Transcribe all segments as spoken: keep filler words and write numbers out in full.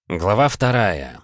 Глава вторая.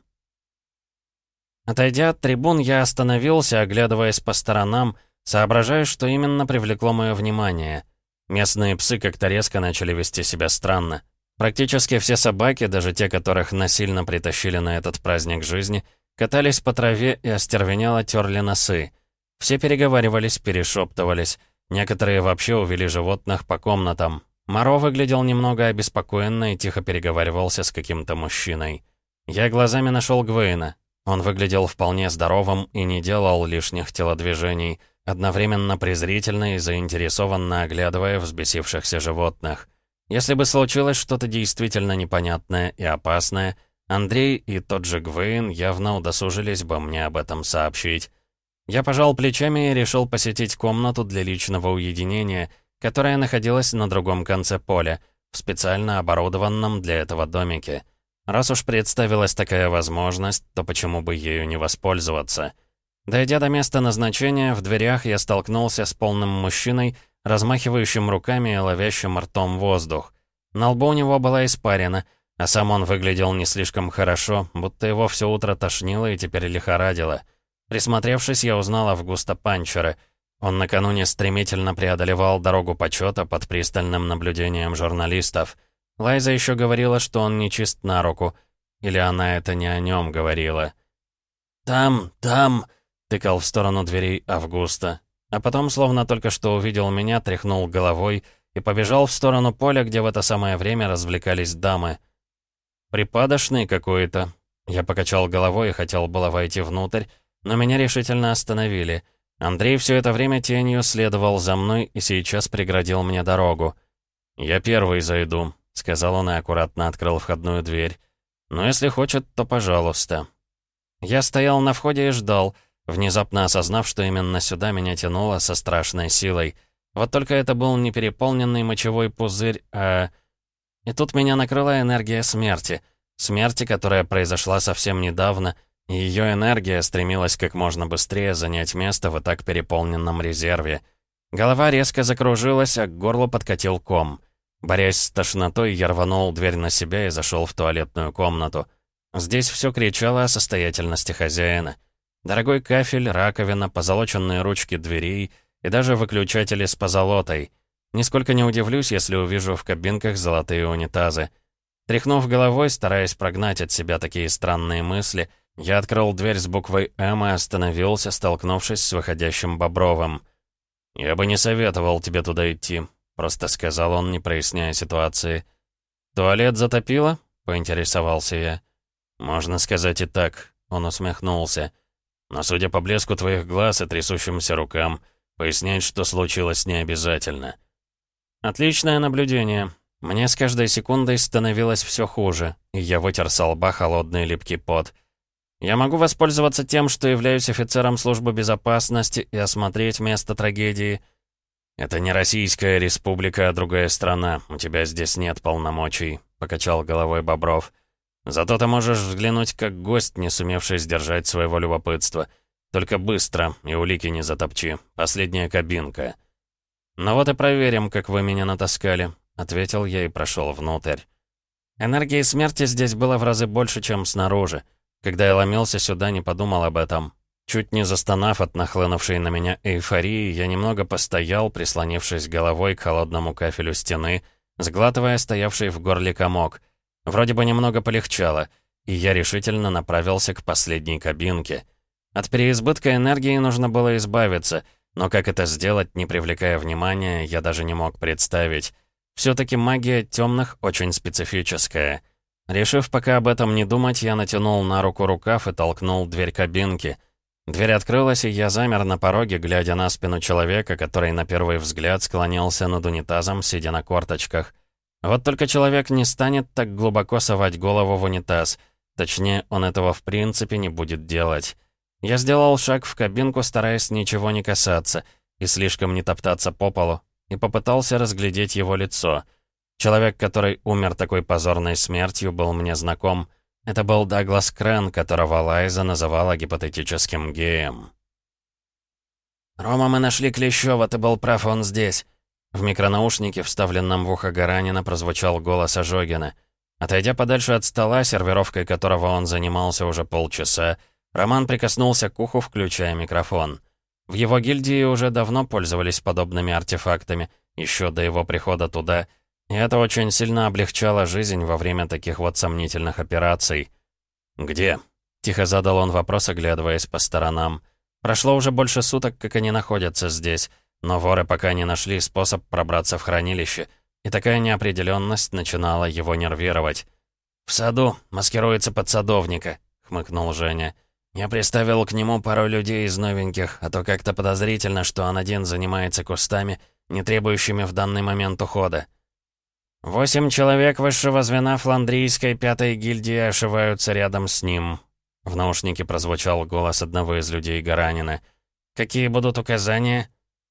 Отойдя от трибун, я остановился, оглядываясь по сторонам, соображая, что именно привлекло мое внимание. Местные псы как-то резко начали вести себя странно. Практически все собаки, даже те, которых насильно притащили на этот праздник жизни, катались по траве и остервенело терли носы. Все переговаривались, перешептывались. Некоторые вообще увели животных по комнатам. Моро выглядел немного обеспокоенно и тихо переговаривался с каким-то мужчиной. Я глазами нашел Гвейна. Он выглядел вполне здоровым и не делал лишних телодвижений, одновременно презрительно и заинтересованно оглядывая взбесившихся животных. Если бы случилось что-то действительно непонятное и опасное, Андрей и тот же Гвейн явно удосужились бы мне об этом сообщить. Я пожал плечами и решил посетить комнату для личного уединения, которая находилась на другом конце поля, в специально оборудованном для этого домике. Раз уж представилась такая возможность, то почему бы ею не воспользоваться? Дойдя до места назначения, в дверях я столкнулся с полным мужчиной, размахивающим руками и ловящим ртом воздух. На лбу у него была испарина, а сам он выглядел не слишком хорошо, будто его все утро тошнило и теперь лихорадило. Присмотревшись, я узнал Августа Панчера. Он накануне стремительно преодолевал дорогу почета под пристальным наблюдением журналистов. Лайза еще говорила, что он нечист на руку. Или она это не о нем говорила. «Там, там!» — тыкал в сторону дверей Августа. А потом, словно только что увидел меня, тряхнул головой и побежал в сторону поля, где в это самое время развлекались дамы. «Припадочный какой-то». Я покачал головой и хотел было войти внутрь, но меня решительно остановили. Андрей все это время тенью следовал за мной и сейчас преградил мне дорогу. «Я первый зайду», — сказал он и аккуратно открыл входную дверь. «Но если хочет, то пожалуйста». Я стоял на входе и ждал, внезапно осознав, что именно сюда меня тянуло со страшной силой. Вот только это был не переполненный мочевой пузырь, а... И тут меня накрыла энергия смерти. Смерти, которая произошла совсем недавно, и ее энергия стремилась как можно быстрее занять место в и так переполненном резерве. Голова резко закружилась, а к горлу подкатил ком. Борясь с тошнотой, я рванул дверь на себя и зашел в туалетную комнату. Здесь все кричало о состоятельности хозяина. Дорогой кафель, раковина, позолоченные ручки дверей и даже выключатели с позолотой. Нисколько не удивлюсь, если увижу в кабинках золотые унитазы. Тряхнув головой, стараясь прогнать от себя такие странные мысли, я открыл дверь с буквой «М» и остановился, столкнувшись с выходящим Бобровым. «Я бы не советовал тебе туда идти», — просто сказал он, не проясняя ситуации. «Туалет затопило?» — поинтересовался я. «Можно сказать и так», — он усмехнулся. «Но судя по блеску твоих глаз и трясущимся рукам, пояснять, что случилось, не обязательно». «Отличное наблюдение. Мне с каждой секундой становилось все хуже, и я вытер со лба холодный липкий пот. Я могу воспользоваться тем, что являюсь офицером службы безопасности и осмотреть место трагедии». «Это не Российская Республика, а другая страна. У тебя здесь нет полномочий», — покачал головой Бобров. «Зато ты можешь взглянуть как гость, не сумевший сдержать своего любопытства. Только быстро, и улики не затопчи. Последняя кабинка». «Ну вот и проверим, как вы меня натаскали», — ответил я и прошел внутрь. Энергии смерти здесь было в разы больше, чем снаружи. Когда я ломился сюда, не подумал об этом. Чуть не застонав от нахлынувшей на меня эйфории, я немного постоял, прислонившись головой к холодному кафелю стены, сглатывая стоявший в горле комок. Вроде бы немного полегчало, и я решительно направился к последней кабинке. От переизбытка энергии нужно было избавиться, но как это сделать, не привлекая внимания, я даже не мог представить. Все-таки магия темных очень специфическая. Решив пока об этом не думать, я натянул на руку рукав и толкнул дверь кабинки. Дверь открылась, и я замер на пороге, глядя на спину человека, который на первый взгляд склонился над унитазом, сидя на корточках. Вот только человек не станет так глубоко совать голову в унитаз. Точнее, он этого в принципе не будет делать. Я сделал шаг в кабинку, стараясь ничего не касаться и слишком не топтаться по полу, и попытался разглядеть его лицо. Человек, который умер такой позорной смертью, был мне знаком. Это был Даглас Крен, которого Лайза называла гипотетическим геем. «Рома, мы нашли Клещёва, ты был прав, он здесь». В микронаушнике, вставленном в ухо Гаранина, прозвучал голос Ожогина. Отойдя подальше от стола, сервировкой которого он занимался уже полчаса, Роман прикоснулся к уху, включая микрофон. В его гильдии уже давно пользовались подобными артефактами, еще до его прихода туда, и это очень сильно облегчало жизнь во время таких вот сомнительных операций. «Где?» — тихо задал он вопрос, оглядываясь по сторонам. Прошло уже больше суток, как они находятся здесь, но воры пока не нашли способ пробраться в хранилище, и такая неопределенность начинала его нервировать. «В саду, маскируется под садовника», — хмыкнул Женя. «Я приставил к нему пару людей из новеньких, а то как-то подозрительно, что он один занимается кустами, не требующими в данный момент ухода». «Восемь человек высшего звена фландрийской пятой гильдии ошиваются рядом с ним», — в наушнике прозвучал голос одного из людей Гаранина. «Какие будут указания?»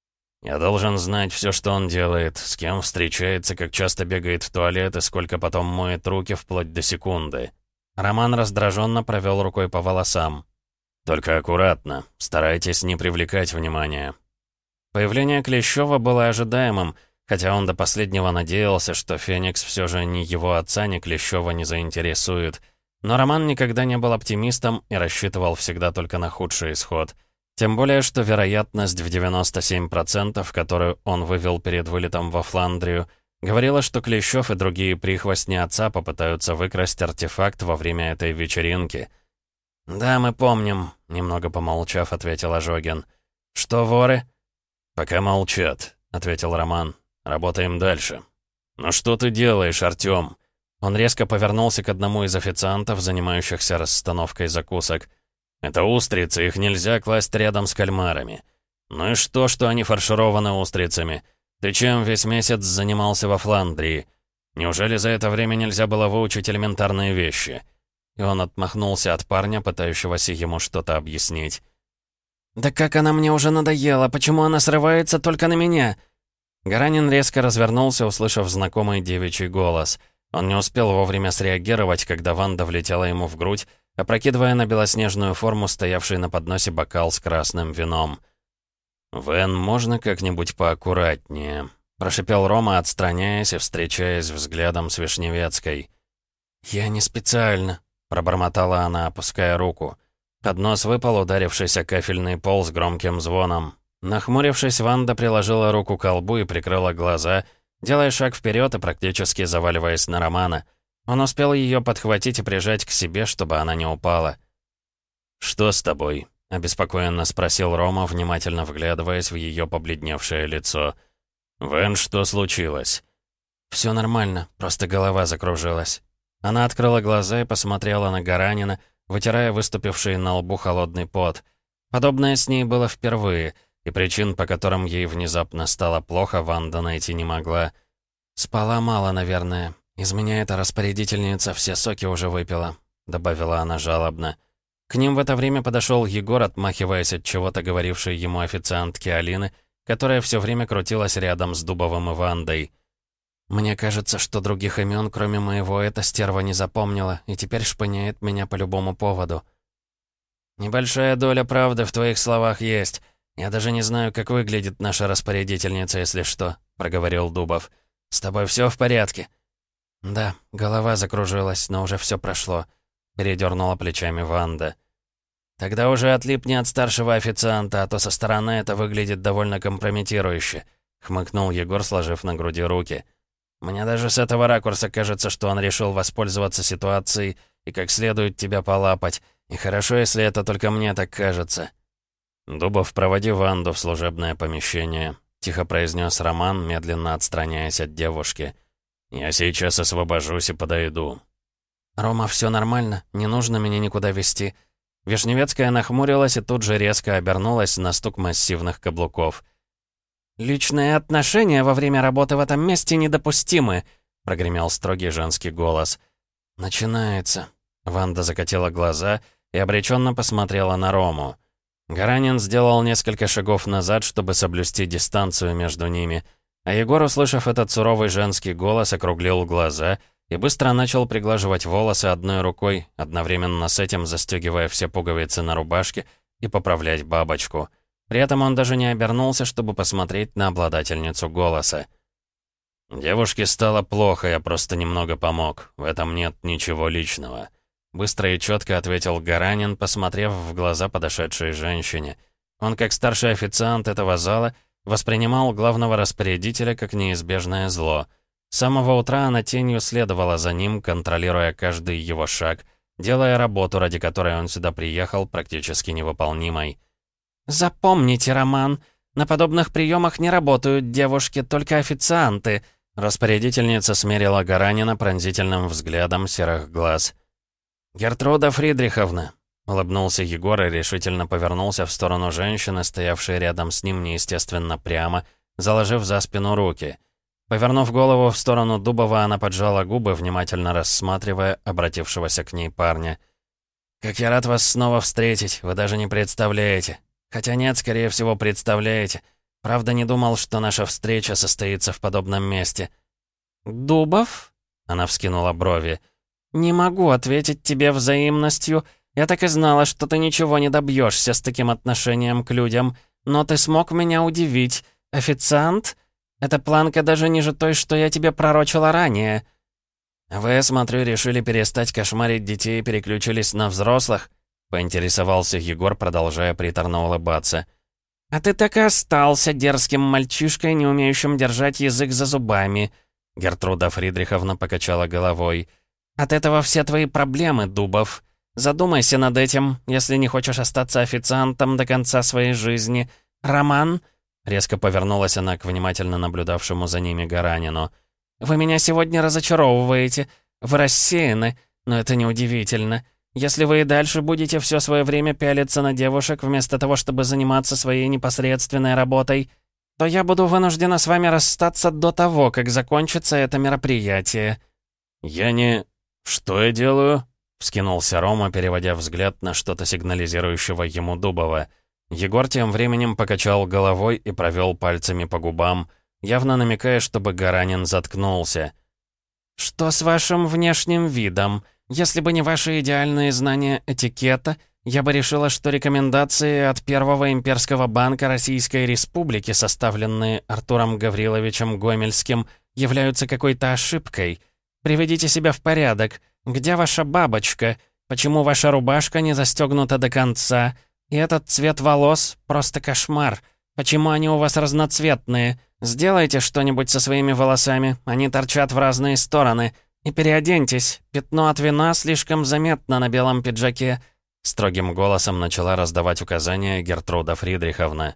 «Я должен знать все, что он делает, с кем встречается, как часто бегает в туалет и сколько потом моет руки вплоть до секунды». Роман раздраженно провел рукой по волосам. «Только аккуратно, старайтесь не привлекать внимания». Появление Клещева было ожидаемым, хотя он до последнего надеялся, что Феникс все же ни его отца, ни Клещева не заинтересует. Но Роман никогда не был оптимистом и рассчитывал всегда только на худший исход. Тем более, что вероятность в девяносто семь процентов, которую он вывел перед вылетом во Фландрию, говорила, что Клещев и другие прихвостни отца попытаются выкрасть артефакт во время этой вечеринки. «Да, мы помним», — немного помолчав, ответил Ожогин. «Что, воры?» «Пока молчат», — ответил Роман. «Работаем дальше». «Ну что ты делаешь, Артём?» Он резко повернулся к одному из официантов, занимающихся расстановкой закусок. «Это устрицы, их нельзя класть рядом с кальмарами». «Ну и что, что они фаршированы устрицами? Ты чем весь месяц занимался во Фландрии? Неужели за это время нельзя было выучить элементарные вещи?» И он отмахнулся от парня, пытающегося ему что-то объяснить. «Да как она мне уже надоела! Почему она срывается только на меня?» Гаранин резко развернулся, услышав знакомый девичий голос. Он не успел вовремя среагировать, когда Ванда влетела ему в грудь, опрокидывая на белоснежную форму стоявший на подносе бокал с красным вином. «Вен, можно как-нибудь поаккуратнее?» — прошипел Рома, отстраняясь и встречаясь взглядом с Вишневецкой. «Я не специально», — пробормотала она, опуская руку. Поднос выпал, ударившись о кафельный пол с громким звоном. Нахмурившись, Ванда приложила руку к колбу и прикрыла глаза, делая шаг вперед и практически заваливаясь на Романа. Он успел ее подхватить и прижать к себе, чтобы она не упала. «Что с тобой?» — обеспокоенно спросил Рома, внимательно вглядываясь в ее побледневшее лицо. «Вен, что случилось?» «Все нормально, просто голова закружилась». Она открыла глаза и посмотрела на Гаранина, вытирая выступивший на лбу холодный пот. Подобное с ней было впервые, и причин, по которым ей внезапно стало плохо, Ванда найти не могла. «Спала мало, наверное. Из меня эта распорядительница все соки уже выпила», — добавила она жалобно. К ним в это время подошел Егор, отмахиваясь от чего-то говорившей ему официантки Алины, которая все время крутилась рядом с Дубовым и Вандой. «Мне кажется, что других имен, кроме моего, эта стерва не запомнила, и теперь шпыняет меня по любому поводу». «Небольшая доля правды в твоих словах есть. Я даже не знаю, как выглядит наша распорядительница, если что», — проговорил Дубов. «С тобой все в порядке?» «Да, голова закружилась, но уже все прошло», — передернула плечами Ванда. «Тогда уже отлипни от старшего официанта, а то со стороны это выглядит довольно компрометирующе», — хмыкнул Егор, сложив на груди руки. «Мне даже с этого ракурса кажется, что он решил воспользоваться ситуацией и как следует тебя полапать. И хорошо, если это только мне так кажется». «Дубов, проводи Ванду в служебное помещение», — тихо произнес Роман, медленно отстраняясь от девушки. «Я сейчас освобожусь и подойду». «Рома, все нормально, не нужно меня никуда везти». Вишневецкая нахмурилась и тут же резко обернулась на стук массивных каблуков. «Личные отношения во время работы в этом месте недопустимы», — прогремел строгий женский голос. «Начинается». Ванда закатила глаза и обреченно посмотрела на Рому. Гаранин сделал несколько шагов назад, чтобы соблюсти дистанцию между ними, а Егор, услышав этот суровый женский голос, округлил глаза и быстро начал приглаживать волосы одной рукой, одновременно с этим застегивая все пуговицы на рубашке и поправлять бабочку. При этом он даже не обернулся, чтобы посмотреть на обладательницу голоса. «Девушке стало плохо, я просто немного помог. В этом нет ничего личного». Быстро и четко ответил Гаранин, посмотрев в глаза подошедшей женщине. Он, как старший официант этого зала, воспринимал главного распорядителя как неизбежное зло. С самого утра она тенью следовала за ним, контролируя каждый его шаг, делая работу, ради которой он сюда приехал, практически невыполнимой. «Запомните, Роман, на подобных приемах не работают девушки, только официанты», распорядительница смерила Гаранина пронзительным взглядом серых глаз. «Гертруда Фридриховна», — улыбнулся Егор и решительно повернулся в сторону женщины, стоявшей рядом с ним неестественно прямо, заложив за спину руки. Повернув голову в сторону Дубова, она поджала губы, внимательно рассматривая обратившегося к ней парня. «Как я рад вас снова встретить, вы даже не представляете. Хотя нет, скорее всего, представляете. Правда, не думал, что наша встреча состоится в подобном месте». «Дубов?» — она вскинула брови. «Не могу ответить тебе взаимностью. Я так и знала, что ты ничего не добьешься с таким отношением к людям. Но ты смог меня удивить. Официант? Эта планка даже ниже той, что я тебе пророчила ранее». «Вы, смотрю, решили перестать кошмарить детей и переключились на взрослых?» — поинтересовался Егор, продолжая приторно улыбаться. «А ты так и остался дерзким мальчишкой, не умеющим держать язык за зубами», — Гертруда Фридриховна покачала головой. «От этого все твои проблемы, Дубов. Задумайся над этим, если не хочешь остаться официантом до конца своей жизни. Роман?» Резко повернулась она к внимательно наблюдавшему за ними Гаранину. «Вы меня сегодня разочаровываете. Вы рассеяны, но это неудивительно. Если вы и дальше будете все свое время пялиться на девушек, вместо того, чтобы заниматься своей непосредственной работой, то я буду вынуждена с вами расстаться до того, как закончится это мероприятие». «Я не... Что я делаю?» — вскинулся Рома, переводя взгляд на что-то сигнализирующего ему Дубова. Егор тем временем покачал головой и провел пальцами по губам, явно намекая, чтобы Гаранин заткнулся. «Что с вашим внешним видом? Если бы не ваши идеальные знания этикета, я бы решила, что рекомендации от Первого имперского банка Российской Республики, составленные Артуром Гавриловичем Гомельским, являются какой-то ошибкой. Приведите себя в порядок. Где ваша бабочка? Почему ваша рубашка не застегнута до конца? И этот цвет волос — просто кошмар. Почему они у вас разноцветные? Сделайте что-нибудь со своими волосами, они торчат в разные стороны. И переоденьтесь, пятно от вина слишком заметно на белом пиджаке». Строгим голосом начала раздавать указания Гертруда Фридриховна.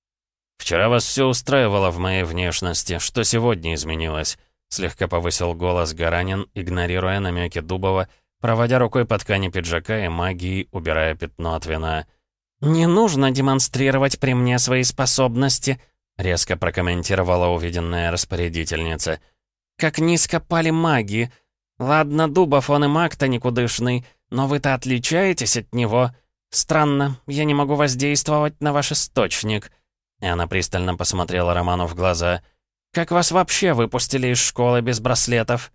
«Вчера вас все устраивало в моей внешности. Что сегодня изменилось?» Слегка повысил голос Гаранин, игнорируя намеки Дубова, проводя рукой по ткани пиджака и магией, убирая пятно от вина. «Не нужно демонстрировать при мне свои способности», — резко прокомментировала увиденная распорядительница. «Как низко пали маги. Ладно, Дубов, он и маг-то никудышный, но вы-то отличаетесь от него. Странно, я не могу воздействовать на ваш источник». И она пристально посмотрела Роману в глаза. «Как вас вообще выпустили из школы без браслетов?»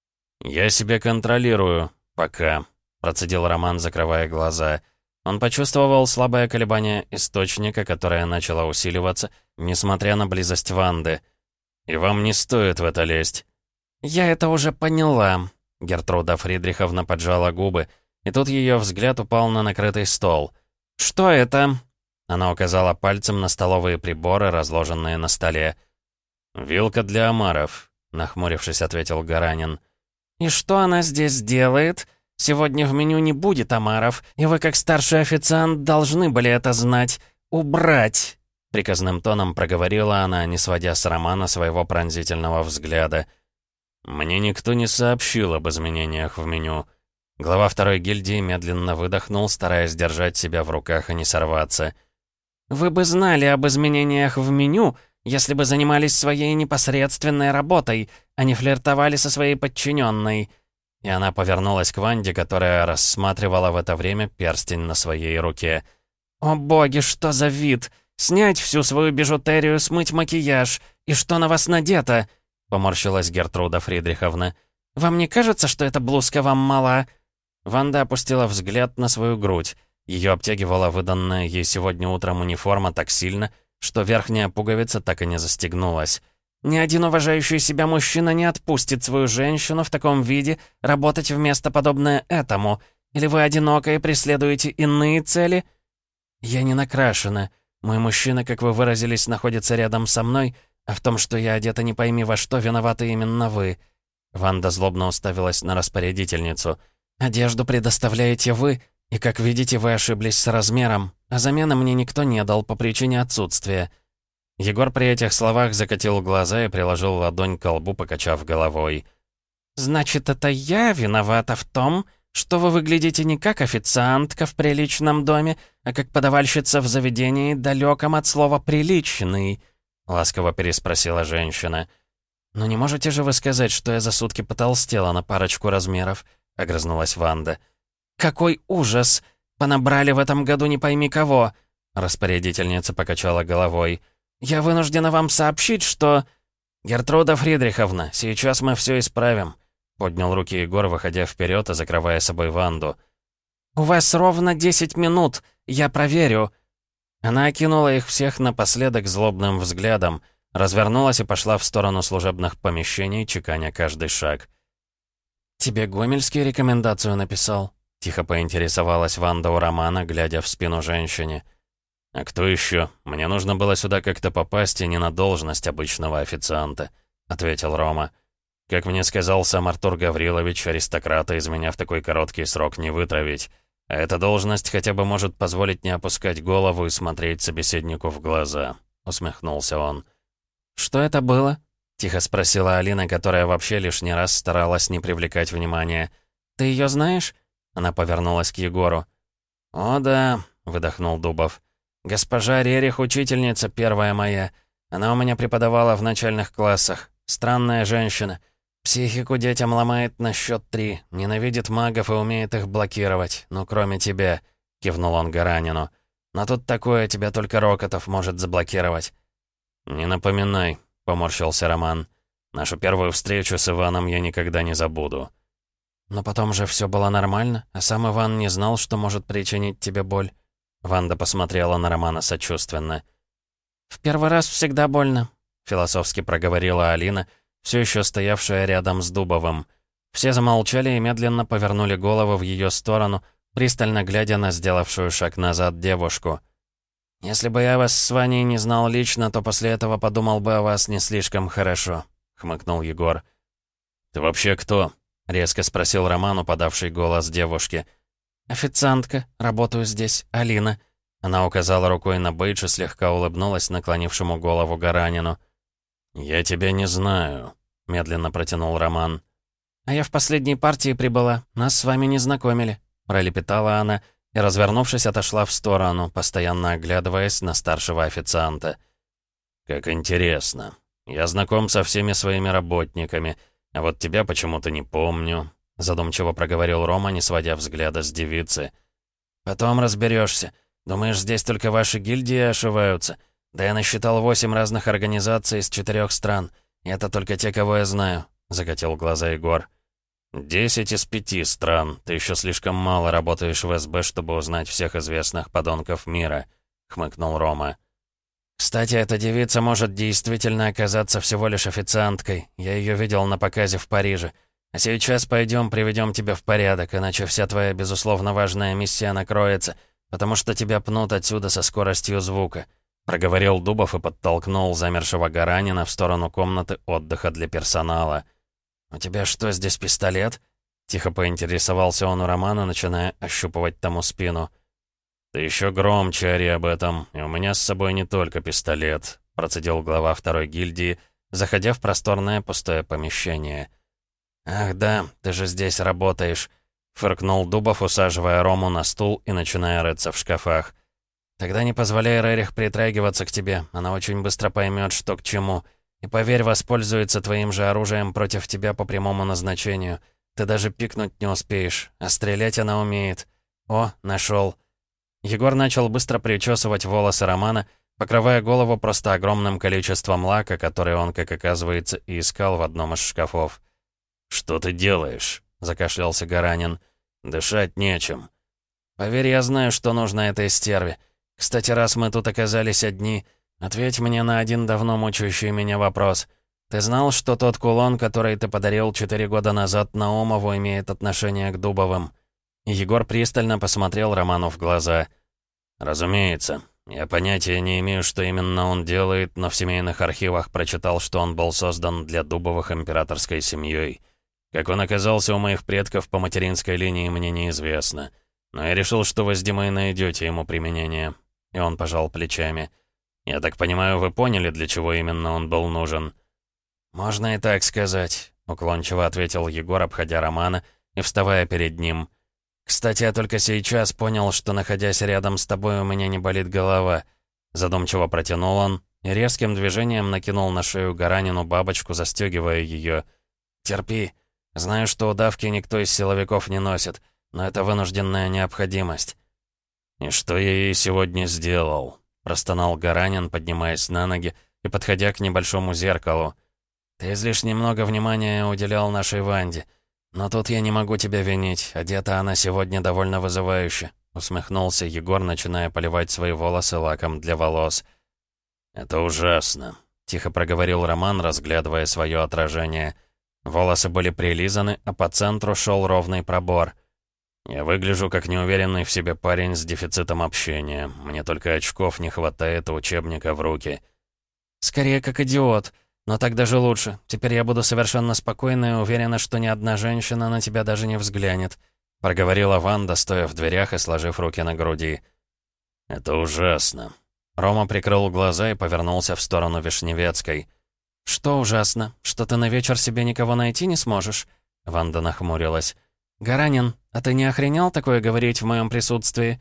«Я себя контролирую. Пока», — процедил Роман, закрывая глаза. Он почувствовал слабое колебание источника, которое начало усиливаться, несмотря на близость Ванды. «И вам не стоит в это лезть». «Я это уже поняла», — Гертруда Фридриховна поджала губы, и тут ее взгляд упал на накрытый стол. «Что это?» Она указала пальцем на столовые приборы, разложенные на столе. «Вилка для омаров», — нахмурившись, ответил Гаранин. «И что она здесь делает? Сегодня в меню не будет омаров, и вы, как старший официант, должны были это знать. Убрать!» Приказным тоном проговорила она, не сводя с Романа своего пронзительного взгляда. «Мне никто не сообщил об изменениях в меню». Глава второй гильдии медленно выдохнул, стараясь держать себя в руках и не сорваться. «Вы бы знали об изменениях в меню, если бы занимались своей непосредственной работой, а не флиртовали со своей подчиненной». И она повернулась к Ванде, которая рассматривала в это время перстень на своей руке. «О боги, что за вид! Снять всю свою бижутерию, смыть макияж. И что на вас надето?» — поморщилась Гертруда Фридриховна. «Вам не кажется, что эта блузка вам мала?» Ванда опустила взгляд на свою грудь. Ее обтягивала выданная ей сегодня утром униформа так сильно, что верхняя пуговица так и не застегнулась. Ни один уважающий себя мужчина не отпустит свою женщину в таком виде работать в место, подобное этому. Или вы одиноко и преследуете иные цели?» «Я не накрашена. Мой мужчина, как вы выразились, находится рядом со мной, а в том, что я одета не пойми во что, виноваты именно вы». Ванда злобно уставилась на распорядительницу. «Одежду предоставляете вы, и, как видите, вы ошиблись с размером, а замены мне никто не дал по причине отсутствия». Егор при этих словах закатил глаза и приложил ладонь к лбу, покачав головой. «Значит, это я виновата в том, что вы выглядите не как официантка в приличном доме, а как подавальщица в заведении, далеком от слова «приличный», — ласково переспросила женщина. «Ну не можете же вы сказать, что я за сутки потолстела на парочку размеров?» — огрызнулась Ванда. «Какой ужас! Понабрали в этом году не пойми кого!» Распорядительница покачала головой. «Я вынуждена вам сообщить, что...» «Гертруда Фридриховна, сейчас мы все исправим», — поднял руки Егор, выходя вперед и закрывая собой Ванду. «У вас ровно десять минут, я проверю». Она окинула их всех напоследок злобным взглядом, развернулась и пошла в сторону служебных помещений, чеканя каждый шаг. «Тебе Гомельский рекомендацию написал?» — тихо поинтересовалась Ванда у Романа, глядя в спину женщине. «А кто еще? Мне нужно было сюда как-то попасть, и не на должность обычного официанта», — ответил Рома. «Как мне сказал сам Артур Гаврилович, аристократа из меня в такой короткий срок не вытравить. А эта должность хотя бы может позволить не опускать голову и смотреть собеседнику в глаза», — усмехнулся он. «Что это было?» — тихо спросила Алина, которая вообще лишний раз старалась не привлекать внимания. «Ты ее знаешь?» — она повернулась к Егору. «О да», — выдохнул Дубов. «Госпожа Рерих — учительница первая моя. Она у меня преподавала в начальных классах. Странная женщина. Психику детям ломает на счет три. Ненавидит магов и умеет их блокировать. Ну, кроме тебя», — кивнул он Гаранину. «Но тут такое, тебя только Рокотов может заблокировать». «Не напоминай», — поморщился Роман. «Нашу первую встречу с Иваном я никогда не забуду». «Но потом же все было нормально, а сам Иван не знал, что может причинить тебе боль». Ванда посмотрела на Романа сочувственно. «В первый раз всегда больно», — философски проговорила Алина, все еще стоявшая рядом с Дубовым. Все замолчали и медленно повернули головы в ее сторону, пристально глядя на сделавшую шаг назад девушку. «Если бы я вас с Ваней не знал лично, то после этого подумал бы о вас не слишком хорошо», — хмыкнул Егор. «Ты вообще кто?» — резко спросил Роман, упадавший голос девушки. «Официантка, работаю здесь, Алина». Она указала рукой на бейдж и слегка улыбнулась наклонившему голову Гаранину. «Я тебя не знаю», — медленно протянул Роман. «А я в последней партии прибыла, нас с вами не знакомили», — пролепетала она и, развернувшись, отошла в сторону, постоянно оглядываясь на старшего официанта. «Как интересно. Я знаком со всеми своими работниками, а вот тебя почему-то не помню», — задумчиво проговорил Рома, не сводя взгляда с девицы. «Потом разберешься. Думаешь, здесь только ваши гильдии ошиваются? Да я насчитал восемь разных организаций из четырех стран. И это только те, кого я знаю», — закатил глаза Егор. «Десять из пяти стран. Ты еще слишком мало работаешь в СБ, чтобы узнать всех известных подонков мира», — хмыкнул Рома. «Кстати, эта девица может действительно оказаться всего лишь официанткой. Я ее видел на показе в Париже. А сейчас пойдем, приведем тебя в порядок, иначе вся твоя, безусловно, важная миссия накроется, потому что тебя пнут отсюда со скоростью звука», — проговорил Дубов и подтолкнул замершего Гаранина в сторону комнаты отдыха для персонала. «У тебя что, здесь пистолет?» — тихо поинтересовался он у Романа, начиная ощупывать тому спину. «Ты еще громче ори об этом, и у меня с собой не только пистолет», — процедил глава второй гильдии, заходя в просторное пустое помещение. «Ах да, ты же здесь работаешь», — фыркнул Дубов, усаживая Рому на стул и начиная рыться в шкафах. «Тогда не позволяй Рерих притрагиваться к тебе, она очень быстро поймет, что к чему. И поверь, воспользуется твоим же оружием против тебя по прямому назначению. Ты даже пикнуть не успеешь, а стрелять она умеет. О, нашел». Егор начал быстро причесывать волосы Романа, покрывая голову просто огромным количеством лака, который он, как оказывается, и искал в одном из шкафов. «Что ты делаешь?» — закашлялся Гаранин. «Дышать нечем». «Поверь, я знаю, что нужно этой стерве. Кстати, раз мы тут оказались одни, ответь мне на один давно мучающий меня вопрос. ты знал, что тот кулон, который ты подарил четыре года назад Наумову, имеет отношение к Дубовым?» Егор пристально посмотрел Роману в глаза. «Разумеется. Я понятия не имею, что именно он делает, но в семейных архивах прочитал, что он был создан для Дубовых императорской семьей. Как он оказался у моих предков по материнской линии, мне неизвестно. Но я решил, что вы с Димой найдете ему применение». И он пожал плечами. «Я так понимаю, вы поняли, для чего именно он был нужен?» «Можно и так сказать», — уклончиво ответил Егор, обходя Романа и вставая перед ним. «Кстати, я только сейчас понял, что, находясь рядом с тобой, у меня не болит голова». Задумчиво протянул он и резким движением накинул на шею Гаранину бабочку, застегивая ее. «Терпи. Знаю, что удавки никто из силовиков не носит, но это вынужденная необходимость». «И что я ей сегодня сделал?» — простонал Гаранин, поднимаясь на ноги и подходя к небольшому зеркалу. «Ты излишне много внимания уделял нашей Ванде. Но тут я не могу тебя винить, одета она сегодня довольно вызывающе», — усмехнулся Егор, начиная поливать свои волосы лаком для волос. «Это ужасно», — тихо проговорил Роман, разглядывая свое отражение. Волосы были прилизаны, а по центру шел ровный пробор. «Я выгляжу как неуверенный в себе парень с дефицитом общения. Мне только очков не хватает и учебника в руки». «Скорее, как идиот. Но так даже лучше. Теперь я буду совершенно спокойна и уверена, что ни одна женщина на тебя даже не взглянет», — проговорила Ванда, стоя в дверях и сложив руки на груди. «Это ужасно». Рома прикрыл глаза и повернулся в сторону Вишневецкой. «Что ужасно? Что ты на вечер себе никого найти не сможешь?» Ванда нахмурилась. «Гаранин, а ты не охренел такое говорить в моем присутствии?»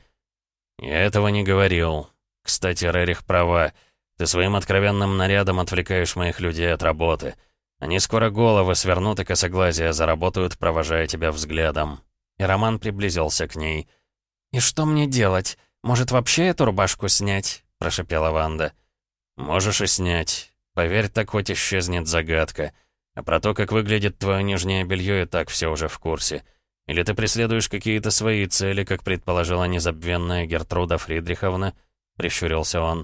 «Я этого не говорил. Кстати, Рерих права. Ты своим откровенным нарядом отвлекаешь моих людей от работы. Они скоро головы свернут и косоглазия заработают, провожая тебя взглядом». И Роман приблизился к ней. «И что мне делать? Может, вообще эту рубашку снять?» — прошепела Ванда. «Можешь и снять. Поверь, так хоть исчезнет загадка. А про то, как выглядит твое нижнее белье, и так все уже в курсе. Или ты преследуешь какие-то свои цели, как предположила незабвенная Гертруда Фридриховна?» — прищурился он.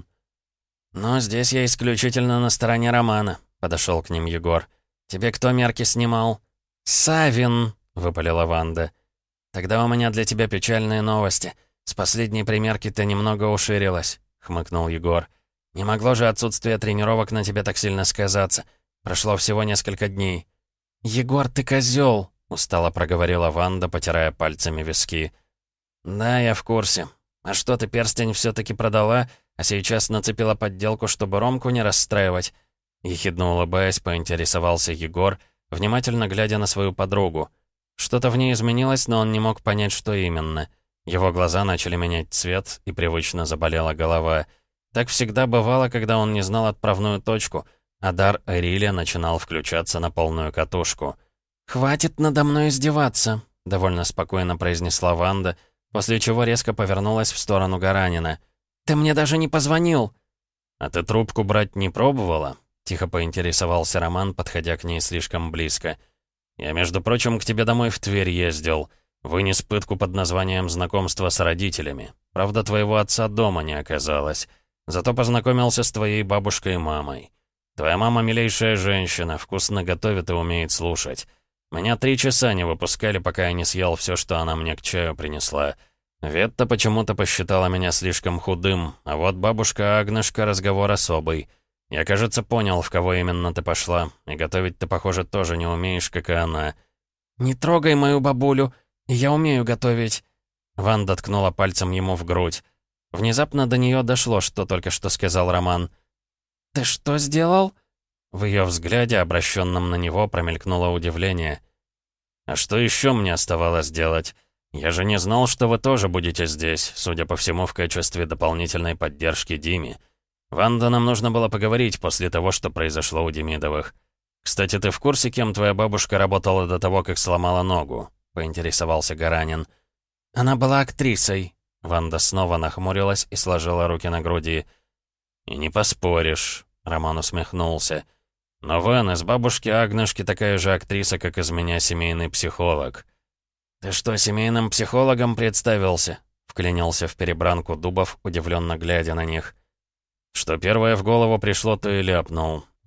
«Но здесь я исключительно на стороне Романа», — подошел к ним Егор. «Тебе кто мерки снимал?» «Савин», — выпалила Ванда. «Тогда у меня для тебя печальные новости. С последней примерки ты немного уширилась», — хмыкнул Егор. «Не могло же отсутствие тренировок на тебе так сильно сказаться. Прошло всего несколько дней». «Егор, ты козел», — устало проговорила Ванда, потирая пальцами виски. «Да, я в курсе. А что, ты перстень все-таки продала, а сейчас нацепила подделку, чтобы Ромку не расстраивать?» Ехидно улыбаясь, поинтересовался Егор, внимательно глядя на свою подругу. Что-то в ней изменилось, но он не мог понять, что именно. Его глаза начали менять цвет, и привычно заболела голова. Так всегда бывало, когда он не знал отправную точку, а дар Эриля начинал включаться на полную катушку. «Хватит надо мной издеваться», — довольно спокойно произнесла Ванда, после чего резко повернулась в сторону Гаранина. «Ты мне даже не позвонил!» «А ты трубку брать не пробовала?» — тихо поинтересовался Роман, подходя к ней слишком близко. «Я, между прочим, к тебе домой в Тверь ездил. Вынес пытку под названием «Знакомство с родителями». Правда, твоего отца дома не оказалось. Зато познакомился с твоей бабушкой и мамой. Твоя мама милейшая женщина, вкусно готовит и умеет слушать. Меня три часа не выпускали, пока я не съел все, что она мне к чаю принесла. Ветта почему-то посчитала меня слишком худым, а вот бабушка Агнешка разговор особый. Я, кажется, понял, в кого именно ты пошла, и готовить ты, похоже, тоже не умеешь, как и она». «Не трогай мою бабулю, я умею готовить». Ванда ткнула пальцем ему в грудь. Внезапно до нее дошло, что только что сказал Роман. «Ты что сделал?» В ее взгляде, обращенном на него, промелькнуло удивление. «А что еще мне оставалось делать? Я же не знал, что вы тоже будете здесь, судя по всему, в качестве дополнительной поддержки Диме. Ванда, нам нужно было поговорить после того, что произошло у Демидовых. Кстати, ты в курсе, кем твоя бабушка работала до того, как сломала ногу?» — поинтересовался Гаранин. «Она была актрисой». Ванда снова нахмурилась и сложила руки на груди. «И не поспоришь», — Роман усмехнулся. «Но Ван из бабушки Агнешки такая же актриса, как из меня семейный психолог». «Ты что, семейным психологом представился?» — вклинился в перебранку Дубов, удивленно глядя на них. «Что первое в голову пришло, то и ляпнул.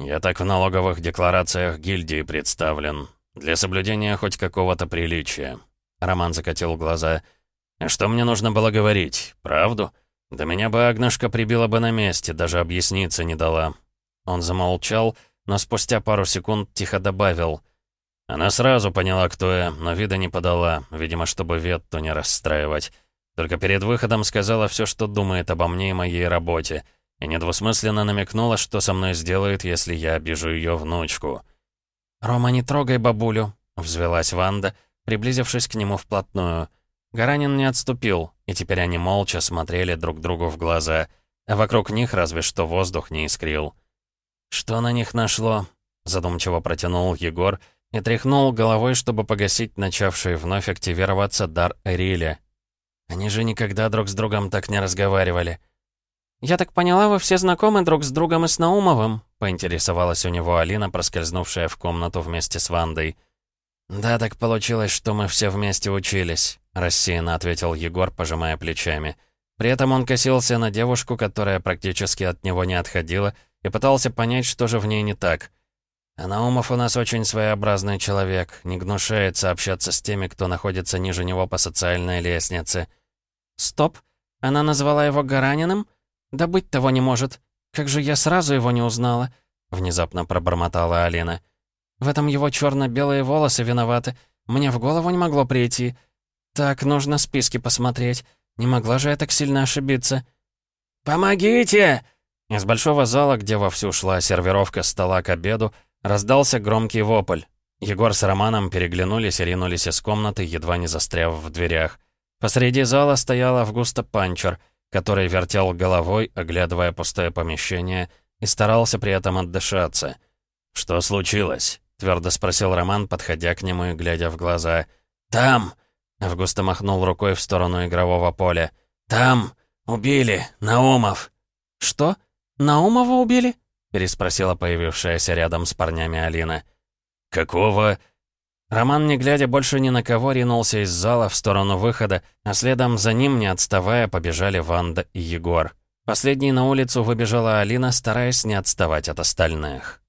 «Я так в налоговых декларациях гильдии представлен. Для соблюдения хоть какого-то приличия». Роман закатил глаза. «А что мне нужно было говорить? Правду? Да меня бы Агнешка прибила бы на месте, даже объясниться не дала». Он замолчал, но спустя пару секунд тихо добавил. «Она сразу поняла, кто я, но вида не подала, видимо, чтобы Ветту не расстраивать. Только перед выходом сказала все, что думает обо мне и моей работе, и недвусмысленно намекнула, что со мной сделает, если я обижу ее внучку». «Рома, не трогай бабулю», — взвелась Ванда, приблизившись к нему вплотную. Гаранин не отступил, и теперь они молча смотрели друг другу в глаза, а вокруг них разве что воздух не искрил. «Что на них нашло?» — задумчиво протянул Егор и тряхнул головой, чтобы погасить начавший вновь активироваться дар Эриля. «Они же никогда друг с другом так не разговаривали». «Я так поняла, вы все знакомы друг с другом и с Наумовым?» — поинтересовалась у него Алина, проскользнувшая в комнату вместе с Вандой. «Да, так получилось, что мы все вместе учились», — рассеянно ответил Егор, пожимая плечами. При этом он косился на девушку, которая практически от него не отходила, и пытался понять, что же в ней не так. «А Наумов у нас очень своеобразный человек, не гнушается общаться с теми, кто находится ниже него по социальной лестнице». «Стоп! Она назвала его Гараниным? Да быть того не может. Как же я сразу его не узнала?» — внезапно пробормотала Алина. «В этом его черно-белые волосы виноваты. Мне в голову не могло прийти. Так, нужно списки посмотреть. Не могла же я так сильно ошибиться». «Помогите!» Из большого зала, где вовсю шла сервировка стола к обеду, раздался громкий вопль. Егор с Романом переглянулись и ринулись из комнаты, едва не застряв в дверях. Посреди зала стоял Августа Панчер, который вертел головой, оглядывая пустое помещение, и старался при этом отдышаться. «Что случилось?» — твердо спросил Роман, подходя к нему и глядя в глаза. «Там!» — Августа махнул рукой в сторону игрового поля. «Там! Убили! Наумов!» «Что? Наумова убили?» — переспросила появившаяся рядом с парнями Алина. «Какого?» Роман, не глядя больше ни на кого, ринулся из зала в сторону выхода, а следом за ним, не отставая, побежали Ванда и Егор. Последней на улицу выбежала Алина, стараясь не отставать от остальных.